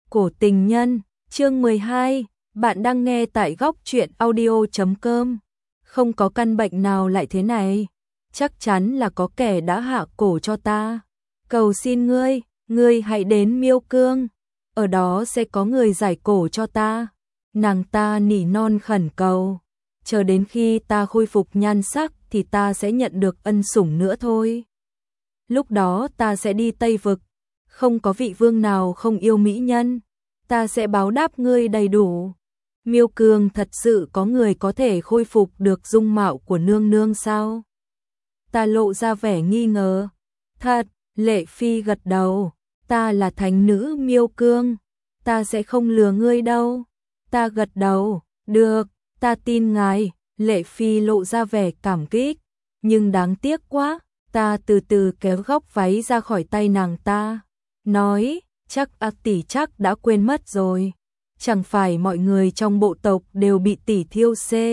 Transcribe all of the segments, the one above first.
Cổ tình nhân, chương 12, bạn đang nghe tại góc truyện audio.com. Không có căn bệnh nào lại thế này, chắc chắn là có kẻ đã hạ cổ cho ta. Cầu xin ngươi hãy đến Miêu Cương, ở đó sẽ có người giải cổ cho ta. Nàng ta nỉ non khẩn cầu, chờ đến khi ta khôi phục nhan sắc thì ta sẽ nhận được ân sủng nữa thôi. Lúc đó ta sẽ đi Tây Vực, không có vị vương nào không yêu mỹ nhân, ta sẽ báo đáp ngươi đầy đủ. Miêu Cương, thật sự có người có thể khôi phục được dung mạo của nương nương sao? Ta lộ ra vẻ nghi ngờ. Thật, Lệ Phi gật đầu, ta là thánh nữ Miêu Cương, ta sẽ không lừa ngươi đâu. Ta gật đầu, được, ta tin ngài. Lệ Phi lộ ra vẻ cảm kích, nhưng đáng tiếc quá. Ta từ từ kéo góc váy ra khỏi tay nàng ta, nói, chắc tỷ chắc đã quên mất rồi. Chẳng phải mọi người trong bộ tộc đều bị tỷ thiêu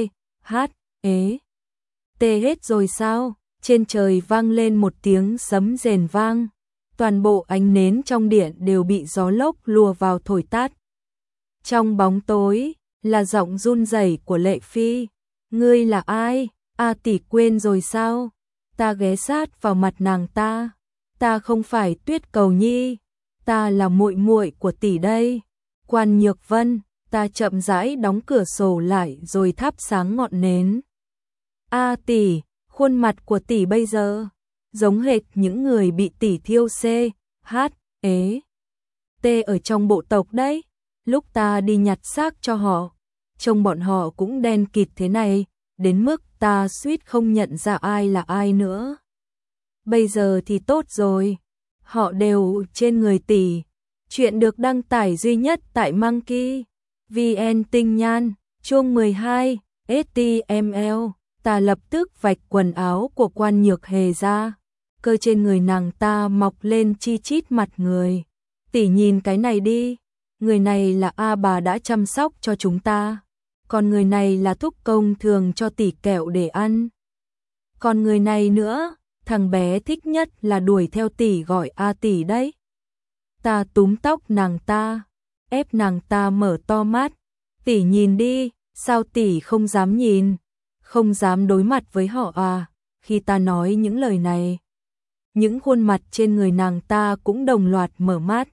T hết rồi sao? Trên trời vang lên một tiếng sấm rền vang, toàn bộ ánh nến trong điện đều bị gió lốc lùa vào thổi tắt. Trong bóng tối là giọng run rẩy của Lệ Phi. Ngươi là ai? Tỷ quên rồi sao? Ta ghé sát vào mặt nàng ta. Ta không phải Tuyết Cầu Nhi, ta là muội muội của tỷ đây. Quan Nhược Vân. Ta chậm rãi đóng cửa sổ lại rồi thắp sáng ngọn nến. Tỷ, khuôn mặt của tỷ bây giờ giống hệt những người bị tỷ thiêu ở trong bộ tộc đấy. Lúc ta đi nhặt xác cho họ, trông bọn họ cũng đen kịt thế này, đến mức ta suýt không nhận ra ai là ai nữa. Bây giờ thì tốt rồi, họ đều trên người tỷ. Chuyện được đăng tải duy nhất tại Monkey VN Tinh Nhan, chương 12, HTML. Ta lập tức vạch quần áo của Quan Nhược Hề ra, cơ trên người nàng ta mọc lên chi chít mặt người. Tỷ nhìn cái này đi, người này là bà đã chăm sóc cho chúng ta, còn người này là thúc công thường cho tỷ kẹo để ăn. Còn người này nữa, thằng bé thích nhất là đuổi theo tỷ gọi tỷ đấy. Ta túm tóc nàng ta, ép nàng ta mở to mắt. Tỷ nhìn đi, sao tỷ không dám nhìn, không dám đối mặt với họ à? Khi ta nói những lời này, những khuôn mặt trên người nàng ta cũng đồng loạt mở mắt.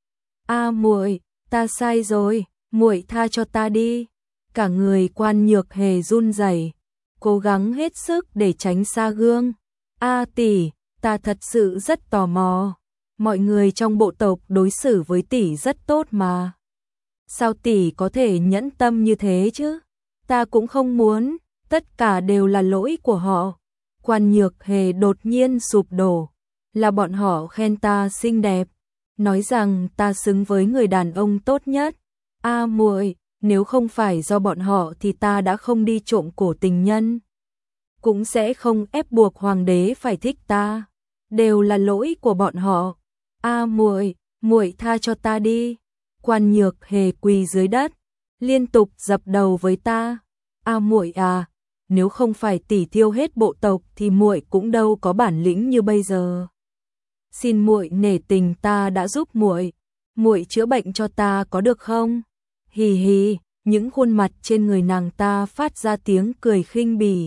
Muội, ta sai rồi, muội tha cho ta đi. Cả người Quan Nhược Hề run rẩy, cố gắng hết sức để tránh xa gương. Tỷ, ta thật sự rất tò mò. Mọi người trong bộ tộc đối xử với tỷ rất tốt mà. Sao tỷ có thể nhẫn tâm như thế chứ? Ta cũng không muốn, tất cả đều là lỗi của họ. Quan Nhược Hề đột nhiên sụp đổ, là bọn họ khen ta xinh đẹp, nói rằng ta xứng với người đàn ông tốt nhất. Muội, nếu không phải do bọn họ thì ta đã không đi trộm cổ tình nhân, cũng sẽ không ép buộc hoàng đế phải thích ta. Đều là lỗi của bọn họ. Muội, muội tha cho ta đi. Quan Nhược Hề quỳ dưới đất, liên tục dập đầu với ta. Muội à, nếu không phải tỷ thiêu hết bộ tộc thì muội cũng đâu có bản lĩnh như bây giờ. Xin muội nể tình ta đã giúp muội, muội chữa bệnh cho ta có được không? Hì hì, những khuôn mặt trên người nàng ta phát ra tiếng cười khinh bỉ.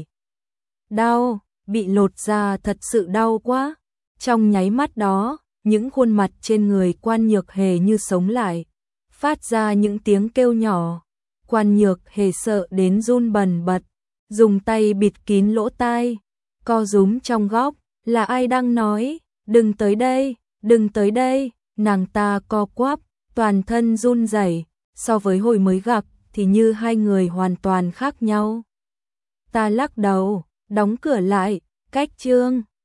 Đau, bị lột da thật sự đau quá. Trong nháy mắt đó, những khuôn mặt trên người Quan Nhược Hề như sống lại, phát ra những tiếng kêu nhỏ. Quan Nhược Hề sợ đến run bần bật, dùng tay bịt kín lỗ tai, co rúm trong góc. Là ai đang nói? Đừng tới đây, đừng tới đây. Nàng ta co quắp, toàn thân run rẩy, so với hồi mới gặp thì như hai người hoàn toàn khác nhau. Ta lắc đầu, đóng cửa lại, cách chương.